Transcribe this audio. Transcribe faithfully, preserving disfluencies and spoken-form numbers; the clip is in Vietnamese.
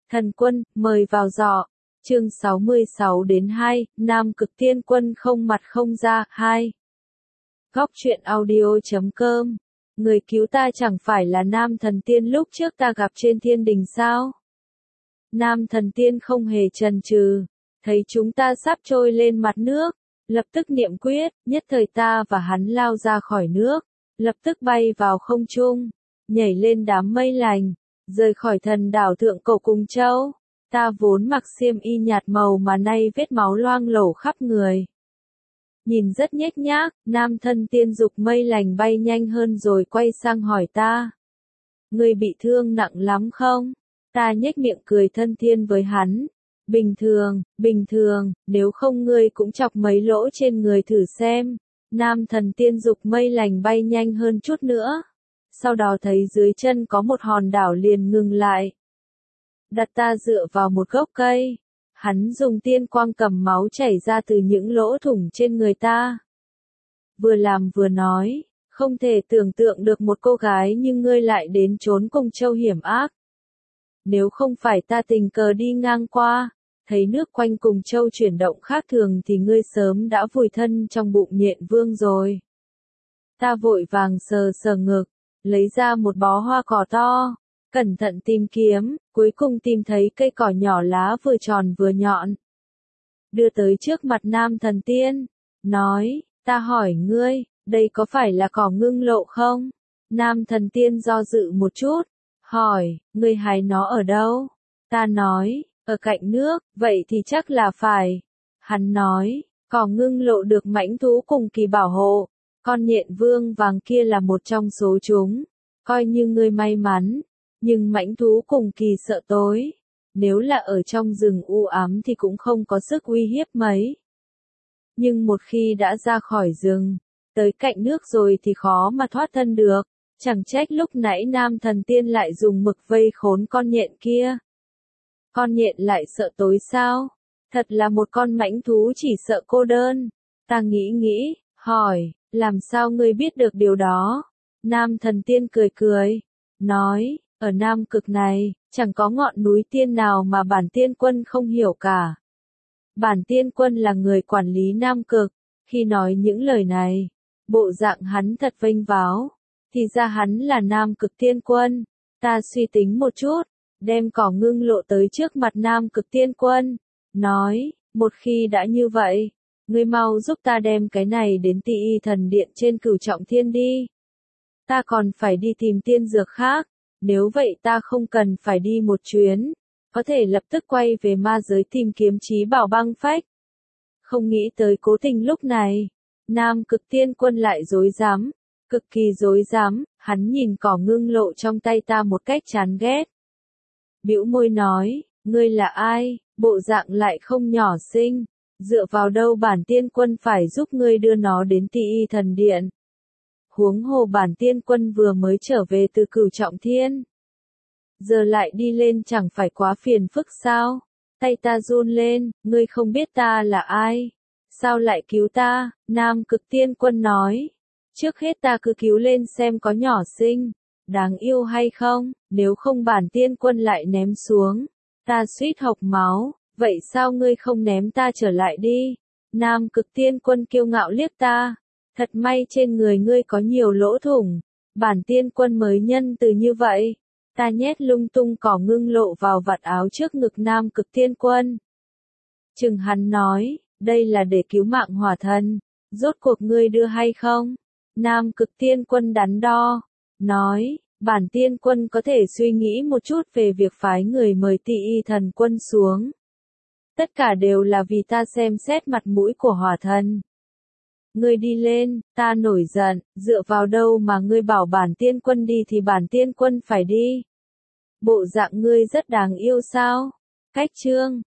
Thần quân, mời vào giỏ. Chương sáu mươi sáu đến hai, Nam Cực Tiên Quân không mặt không ra, hai. Góc truyện audio chấm com. Người cứu ta chẳng phải là Nam Thần Tiên lúc trước ta gặp trên thiên đình sao? Nam Thần Tiên không hề chần chừ, thấy chúng ta sắp trôi lên mặt nước, lập tức niệm quyết, nhất thời ta và hắn lao ra khỏi nước, lập tức bay vào không trung, nhảy lên đám mây lành, rời khỏi thần đảo Thượng Cổ Cùng Châu. Ta vốn mặc xiêm y nhạt màu mà nay vết máu loang lổ khắp người. Nhìn rất nhếch nhác, Nam Thần Tiên giục mây lành bay nhanh hơn rồi quay sang hỏi ta. Ngươi bị thương nặng lắm không? Ta nhếch miệng cười thân thiên với hắn. Bình thường, bình thường, nếu không ngươi cũng chọc mấy lỗ trên người thử xem. Nam Thần Tiên giục mây lành bay nhanh hơn chút nữa. Sau đó thấy dưới chân có một hòn đảo liền ngừng lại. Đặt ta dựa vào một gốc cây. Hắn dùng tiên quang cầm máu chảy ra từ những lỗ thủng trên người ta. Vừa làm vừa nói, không thể tưởng tượng được một cô gái như ngươi lại đến trốn Cùng Châu hiểm ác. Nếu không phải ta tình cờ đi ngang qua, thấy nước quanh Cùng Châu chuyển động khác thường thì ngươi sớm đã vùi thân trong bụng Nhện Vương rồi. Ta vội vàng sờ sờ ngực, lấy ra một bó hoa cỏ to, cẩn thận tìm kiếm, cuối cùng tìm thấy cây cỏ nhỏ lá vừa tròn vừa nhọn. Đưa tới trước mặt Nam Thần Tiên, nói, ta hỏi ngươi, đây có phải là cỏ ngưng lộ không? Nam Thần Tiên do dự một chút, hỏi, ngươi hái nó ở đâu? Ta nói, ở cạnh nước, vậy thì chắc là phải. Hắn nói, cỏ ngưng lộ được mãnh thú cùng kỳ bảo hộ, con Nhện Vương vàng kia là một trong số chúng, coi như ngươi may mắn. Nhưng mãnh thú cùng kỳ sợ tối, nếu là ở trong rừng u ám thì cũng không có sức uy hiếp mấy. Nhưng một khi đã ra khỏi rừng, tới cạnh nước rồi thì khó mà thoát thân được, chẳng trách lúc nãy Nam Thần Tiên lại dùng mực vây khốn con nhện kia. Con nhện lại sợ tối sao? Thật là một con mãnh thú chỉ sợ cô đơn. Ta nghĩ nghĩ, hỏi, làm sao ngươi biết được điều đó? Nam Thần Tiên cười cười, nói, ở Nam Cực này, chẳng có ngọn núi tiên nào mà bản tiên quân không hiểu cả. Bản tiên quân là người quản lý Nam Cực, khi nói những lời này, bộ dạng hắn thật vênh váo, thì ra hắn là Nam Cực tiên quân. Ta suy tính một chút, đem cỏ ngưng lộ tới trước mặt Nam Cực tiên quân, nói, một khi đã như vậy, ngươi mau giúp ta đem cái này đến Tị Y Thần Điện trên Cửu Trọng Thiên đi. Ta còn phải đi tìm tiên dược khác. Nếu vậy ta không cần phải đi một chuyến, có thể lập tức quay về ma giới tìm kiếm chí bảo băng phách. Không nghĩ tới cố tình lúc này, Nam Cực Tiên Quân lại dối dám, cực kỳ dối dám, hắn nhìn cỏ ngưng lộ trong tay ta một cách chán ghét. Bĩu môi nói, ngươi là ai, bộ dạng lại không nhỏ xinh, dựa vào đâu bản tiên quân phải giúp ngươi đưa nó đến Tị Y Thần Điện. Huống hồ bản tiên quân vừa mới trở về từ Cửu Trọng Thiên. Giờ lại đi lên chẳng phải quá phiền phức sao? Tay ta run lên, ngươi không biết ta là ai? Sao lại cứu ta? Nam Cực Tiên Quân nói. Trước hết ta cứ cứu lên xem có nhỏ xinh, đáng yêu hay không, nếu không bản tiên quân lại ném xuống. Ta suýt hộc máu, vậy sao ngươi không ném ta trở lại đi? Nam Cực Tiên Quân kiêu ngạo liếc ta. Thật may trên người ngươi có nhiều lỗ thủng, bản tiên quân mới nhân từ như vậy. Ta nhét lung tung cỏ ngưng lộ vào vạt áo trước ngực Nam Cực Tiên Quân. Chừng hắn nói, đây là để cứu mạng hỏa thần, rốt cuộc ngươi đưa hay không? Nam Cực Tiên Quân đắn đo, nói, bản tiên quân có thể suy nghĩ một chút về việc phái người mời Tị Y Thần Quân xuống. Tất cả đều là vì ta xem xét mặt mũi của hỏa thần. Ngươi đi lên, ta nổi giận, dựa vào đâu mà ngươi bảo bản tiên quân đi thì bản tiên quân phải đi. Bộ dạng ngươi rất đáng yêu sao? Cách chương